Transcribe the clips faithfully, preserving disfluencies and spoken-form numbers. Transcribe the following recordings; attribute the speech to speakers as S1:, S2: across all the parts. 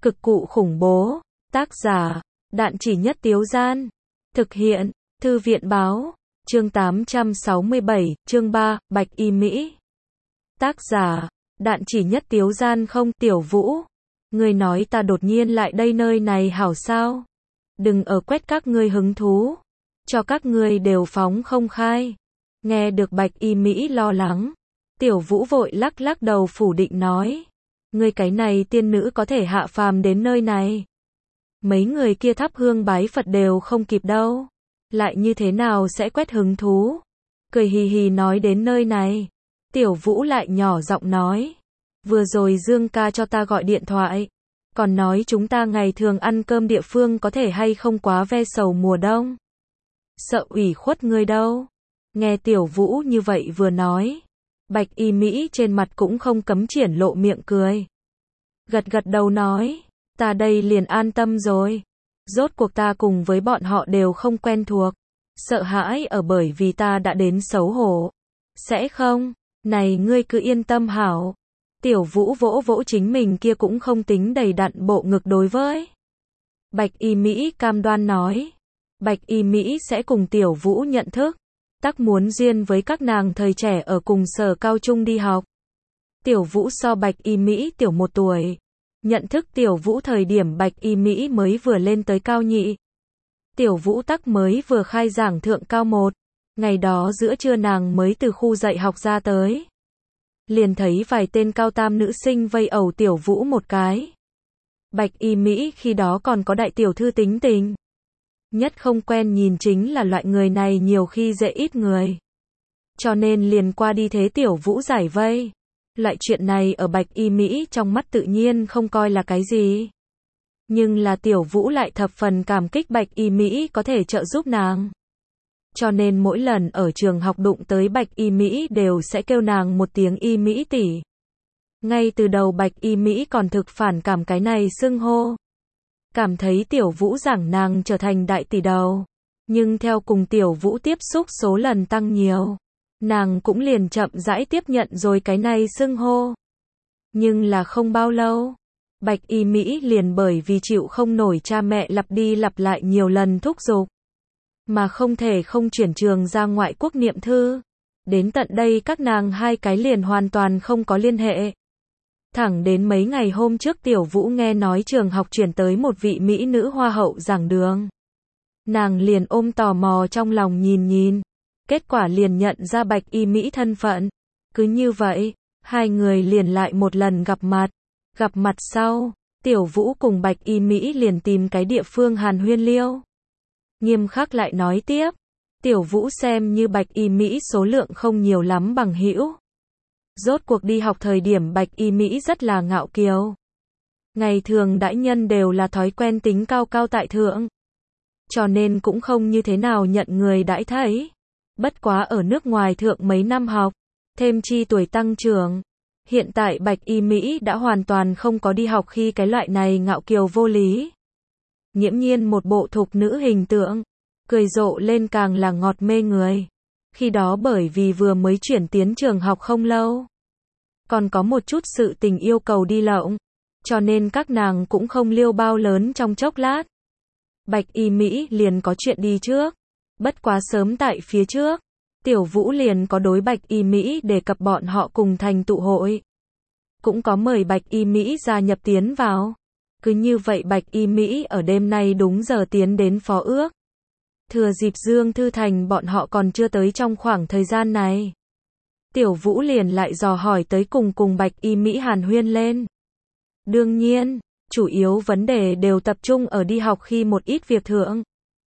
S1: Cực cụ khủng bố. Tác giả, Đạn Chỉ Nhất Tiếu Gian. Thực hiện, Thư viện Báo. Chương tám trăm sáu mươi bảy, chương ba, Bạch Y Mỹ. Tác giả, Đạn Chỉ Nhất Tiếu Gian. Không, Tiểu Vũ. Ngươi nói ta đột nhiên lại đây nơi này hảo sao? Đừng ở quét các ngươi hứng thú. Cho các ngươi đều phóng không khai. Nghe được Bạch Y Mỹ lo lắng. Tiểu Vũ vội lắc lắc đầu phủ định nói. Ngươi cái này tiên nữ có thể hạ phàm đến nơi này. Mấy người kia thắp hương bái Phật đều không kịp đâu. Lại như thế nào sẽ quét hứng thú? Cười hì hì nói đến nơi này. Tiểu Vũ lại nhỏ giọng nói. Vừa rồi Dương ca cho ta gọi điện thoại. Còn nói chúng ta ngày thường ăn cơm địa phương có thể hay không quá ve sầu mùa đông. Sợ ủy khuất ngươi đâu. Nghe Tiểu Vũ như vậy vừa nói. Bạch Y Mỹ trên mặt cũng không cấm triển lộ miệng cười. Gật gật đầu nói. Ta đây liền an tâm rồi. Rốt cuộc ta cùng với bọn họ đều không quen thuộc. Sợ hãi ở bởi vì ta đã đến xấu hổ. Sẽ không? Này ngươi cứ yên tâm hảo. Tiểu Vũ vỗ vỗ chính mình kia cũng không tính đầy đặn bộ ngực đối với. Bạch Y Mỹ cam đoan nói. Bạch Y Mỹ sẽ cùng Tiểu Vũ nhận thức. Tắc muốn duyên với các nàng thời trẻ ở cùng sở cao trung đi học. Tiểu Vũ so Bạch Y Mỹ tiểu một tuổi. Nhận thức Tiểu Vũ thời điểm Bạch Y Mỹ mới vừa lên tới cao nhị. Tiểu Vũ tắc mới vừa khai giảng thượng cao một. Ngày đó giữa trưa nàng mới từ khu dạy học ra tới. Liền thấy vài tên cao tam nữ sinh vây ẩu Tiểu Vũ một cái. Bạch Y Mỹ khi đó còn có đại tiểu thư tính tình. Nhất không quen nhìn chính là loại người này nhiều khi dễ ít người. Cho nên liền qua đi thế Tiểu Vũ giải vây. Loại chuyện này ở Bạch Y Mỹ trong mắt tự nhiên không coi là cái gì. Nhưng là Tiểu Vũ lại thập phần cảm kích Bạch Y Mỹ có thể trợ giúp nàng. Cho nên mỗi lần ở trường học đụng tới Bạch Y Mỹ đều sẽ kêu nàng một tiếng Y Mỹ tỷ. Ngay từ đầu Bạch Y Mỹ còn thực phản cảm cái này xưng hô. Cảm thấy Tiểu Vũ giảng nàng trở thành đại tỷ đầu. Nhưng theo cùng Tiểu Vũ tiếp xúc số lần tăng nhiều. Nàng cũng liền chậm rãi tiếp nhận rồi cái này xưng hô. Nhưng là không bao lâu. Bạch Y Mỹ liền bởi vì chịu không nổi cha mẹ lặp đi lặp lại nhiều lần thúc giục. Mà không thể không chuyển trường ra ngoại quốc niệm thư. Đến tận đây các nàng hai cái liền hoàn toàn không có liên hệ. Thẳng đến mấy ngày hôm trước Tiểu Vũ nghe nói trường học chuyển tới một vị Mỹ nữ hoa hậu giảng đường. Nàng liền ôm tò mò trong lòng nhìn nhìn. Kết quả liền nhận ra Bạch Y Mỹ thân phận. Cứ như vậy, hai người liền lại một lần gặp mặt. Gặp mặt sau, Tiểu Vũ cùng Bạch Y Mỹ liền tìm cái địa phương hàn huyên liêu. Nghiêm khắc lại nói tiếp, Tiểu Vũ xem như Bạch Y Mỹ số lượng không nhiều lắm bằng hữu. Rốt cuộc đi học thời điểm Bạch Y Mỹ rất là ngạo kiều. Ngày thường đãi nhân đều là thói quen tính cao cao tại thượng. Cho nên cũng không như thế nào nhận người đãi thấy. Bất quá ở nước ngoài thượng mấy năm học, thêm chi tuổi tăng trưởng. Hiện tại Bạch Y Mỹ đã hoàn toàn không có đi học khi cái loại này ngạo kiều vô lý. Nghiễm nhiên một bộ thục nữ hình tượng, cười rộ lên càng là ngọt mê người. Khi đó bởi vì vừa mới chuyển tiến trường học không lâu, còn có một chút sự tình yêu cầu đi lộng, cho nên các nàng cũng không liêu bao lớn trong chốc lát. Bạch Y Mỹ liền có chuyện đi trước. Bất quá sớm tại phía trước, Tiểu Vũ liền có đối Bạch Y Mỹ đề cập bọn họ cùng thành tụ hội. Cũng có mời Bạch Y Mỹ gia nhập tiến vào. Cứ như vậy Bạch Y Mỹ ở đêm nay đúng giờ tiến đến phó ước. Thừa dịp Dương Thư Thành bọn họ còn chưa tới trong khoảng thời gian này. Tiểu Vũ liền lại dò hỏi tới cùng cùng Bạch Y Mỹ hàn huyên lên. Đương nhiên, chủ yếu vấn đề đều tập trung ở đi học khi một ít việc thượng.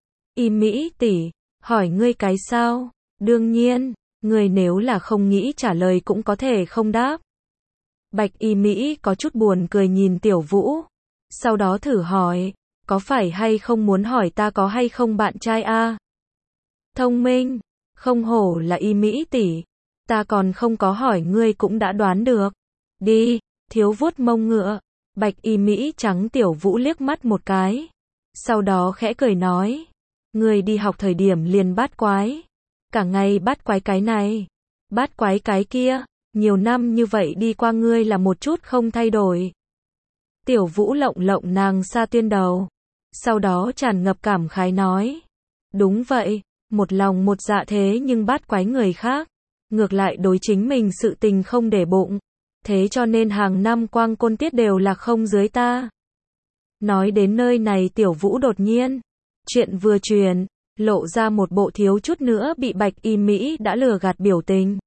S1: Y Mỹ tỷ, hỏi ngươi cái sao? Đương nhiên, ngươi nếu là không nghĩ trả lời cũng có thể không đáp. Bạch Y Mỹ có chút buồn cười nhìn Tiểu Vũ. Sau đó thử hỏi, có phải hay không muốn hỏi ta có hay không bạn trai a? Thông minh, không hổ là Y Mỹ tỷ. Ta còn không có hỏi ngươi cũng đã đoán được. Đi, thiếu vuốt mông ngựa. Bạch Y Mỹ trắng Tiểu Vũ liếc mắt một cái. Sau đó khẽ cười nói. Ngươi đi học thời điểm liền bát quái. Cả ngày bát quái cái này, bát quái cái kia. Nhiều năm như vậy đi qua ngươi là một chút không thay đổi. Tiểu Vũ lộng lộng nàng sa tuyên đầu. Sau đó tràn ngập cảm khái nói. Đúng vậy, một lòng một dạ thế nhưng bát quái người khác. Ngược lại đối chính mình sự tình không để bụng. Thế cho nên hàng năm quang côn tiết đều là không dưới ta. Nói đến nơi này Tiểu Vũ đột nhiên. Chuyện vừa truyền, lộ ra một bộ thiếu chút nữa bị Bạch Y Mỹ đã lừa gạt biểu tình.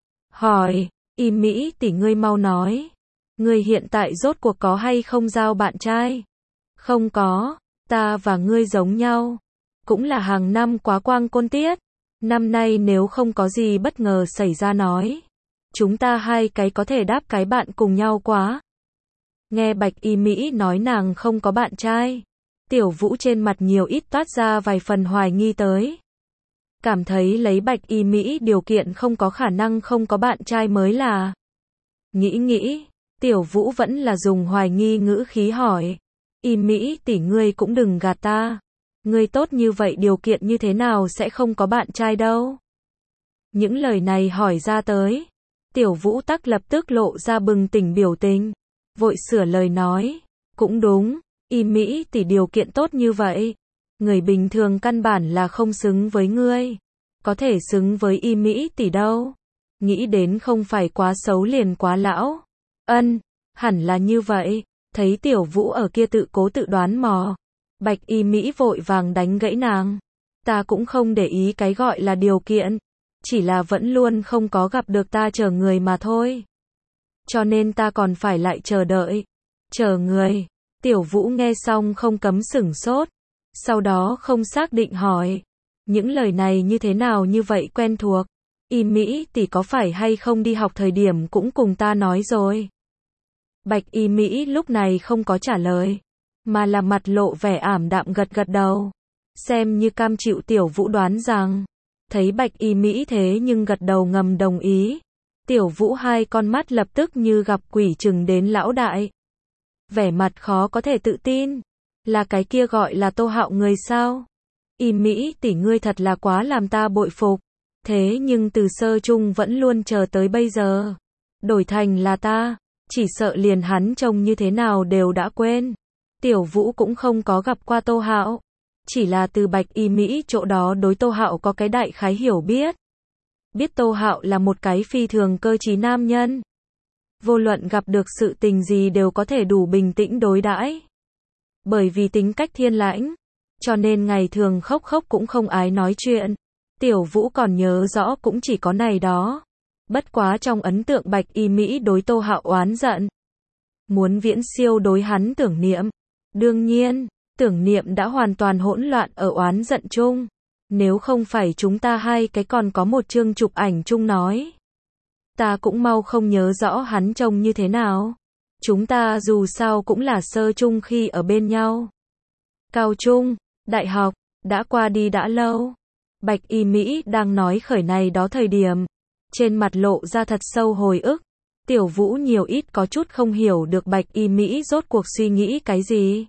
S1: Hỏi, Y Mỹ tỷ ngươi mau nói. Ngươi hiện tại rốt cuộc có hay không giao bạn trai? Không có, ta và ngươi giống nhau. Cũng là hàng năm quá quang côn tiết. Năm nay nếu không có gì bất ngờ xảy ra nói. Chúng ta hai cái có thể đáp cái bạn cùng nhau quá. Nghe Bạch Y Mỹ nói nàng không có bạn trai. Tiểu Vũ trên mặt nhiều ít toát ra vài phần hoài nghi tới. Cảm thấy lấy Bạch Y Mỹ điều kiện không có khả năng không có bạn trai mới là. Nghĩ nghĩ, Tiểu Vũ vẫn là dùng hoài nghi ngữ khí hỏi. Y Mỹ tỷ ngươi cũng đừng gạt ta. Ngươi tốt như vậy điều kiện như thế nào sẽ không có bạn trai đâu. Những lời này hỏi ra tới. Tiểu Vũ tắc lập tức lộ ra bừng tỉnh biểu tình. Vội sửa lời nói. Cũng đúng, Y Mỹ tỷ điều kiện tốt như vậy. Người bình thường căn bản là không xứng với ngươi. Có thể xứng với Y Mỹ tỷ đâu. Nghĩ đến không phải quá xấu liền quá lão. Ân, hẳn là như vậy. Thấy Tiểu Vũ ở kia tự cố tự đoán mò. Bạch Y Mỹ vội vàng đánh gãy nàng. Ta cũng không để ý cái gọi là điều kiện. Chỉ là vẫn luôn không có gặp được ta chờ người mà thôi. Cho nên ta còn phải lại chờ đợi. Chờ người. Tiểu Vũ nghe xong không cấm sửng sốt. Sau đó không xác định hỏi. Những lời này như thế nào như vậy quen thuộc. Y Mỹ tỷ có phải hay không đi học thời điểm cũng cùng ta nói rồi. Bạch Y Mỹ lúc này không có trả lời. Mà là mặt lộ vẻ ảm đạm gật gật đầu. Xem như cam chịu Tiểu Vũ đoán rằng. Thấy Bạch Y Mỹ thế nhưng gật đầu ngầm đồng ý. Tiểu Vũ hai con mắt lập tức như gặp quỷ chừng đến lão đại. Vẻ mặt khó có thể tự tin. Là cái kia gọi là Tô Hạo người sao? Y Mỹ tỷ ngươi thật là quá làm ta bội phục. Thế nhưng từ sơ chung vẫn luôn chờ tới bây giờ. Đổi thành là ta. Chỉ sợ liền hắn trông như thế nào đều đã quên. Tiểu Vũ cũng không có gặp qua Tô Hạo. Chỉ là từ Bạch Y Mỹ chỗ đó đối Tô Hạo có cái đại khái hiểu biết. Biết Tô Hạo là một cái phi thường cơ trí nam nhân. Vô luận gặp được sự tình gì đều có thể đủ bình tĩnh đối đãi. Bởi vì tính cách thiên lãnh, cho nên ngày thường khóc khóc cũng không ái nói chuyện. Tiểu Vũ còn nhớ rõ cũng chỉ có này đó. Bất quá trong ấn tượng Bạch Y Mỹ đối Tô Hạo oán giận. Muốn viễn siêu đối hắn tưởng niệm. Đương nhiên, tưởng niệm đã hoàn toàn hỗn loạn ở oán giận chung. Nếu không phải chúng ta hai cái còn có một chương chụp ảnh chung nói. Ta cũng mau không nhớ rõ hắn trông như thế nào. Chúng ta dù sao cũng là sơ chung khi ở bên nhau. Cao trung, đại học, đã qua đi đã lâu. Bạch Y Mỹ đang nói khởi này đó thời điểm. Trên mặt lộ ra thật sâu hồi ức. Tiểu Vũ nhiều ít có chút không hiểu được Bạch Y Mỹ rốt cuộc suy nghĩ cái gì.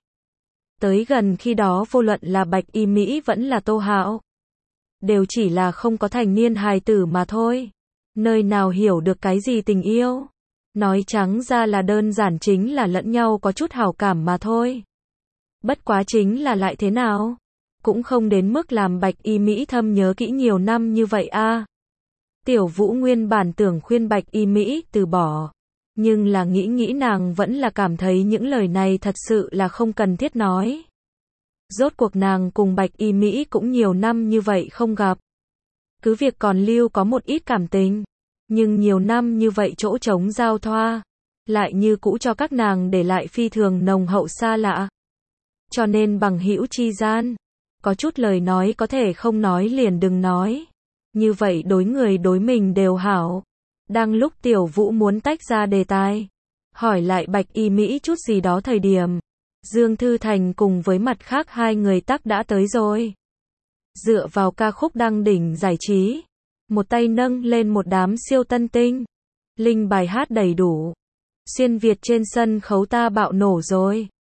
S1: Tới gần khi đó vô luận là Bạch Y Mỹ vẫn là Tô Hạo. Đều chỉ là không có thành niên hài tử mà thôi. Nơi nào hiểu được cái gì tình yêu. Nói trắng ra là đơn giản chính là lẫn nhau có chút hảo cảm mà thôi. Bất quá chính là lại thế nào? Cũng không đến mức làm Bạch Y Mỹ thâm nhớ kỹ nhiều năm như vậy a. Tiểu Vũ nguyên bản tưởng khuyên Bạch Y Mỹ từ bỏ. Nhưng là nghĩ nghĩ nàng vẫn là cảm thấy những lời này thật sự là không cần thiết nói. Rốt cuộc nàng cùng Bạch Y Mỹ cũng nhiều năm như vậy không gặp. Cứ việc còn lưu có một ít cảm tình. Nhưng nhiều năm như vậy chỗ trống giao thoa. Lại như cũ cho các nàng để lại phi thường nồng hậu xa lạ. Cho nên bằng hữu chi gian. Có chút lời nói có thể không nói liền đừng nói. Như vậy đối người đối mình đều hảo. Đang lúc Tiểu Vũ muốn tách ra đề tài. Hỏi lại Bạch Y Mỹ chút gì đó thời điểm. Dương Thư Thành cùng với mặt khác hai người tắc đã tới rồi. Dựa vào ca khúc đăng đỉnh giải trí. Một tay nâng lên một đám siêu tân tinh. Linh bài hát đầy đủ. Xuyên Việt trên sân khấu ta bạo nổ rồi.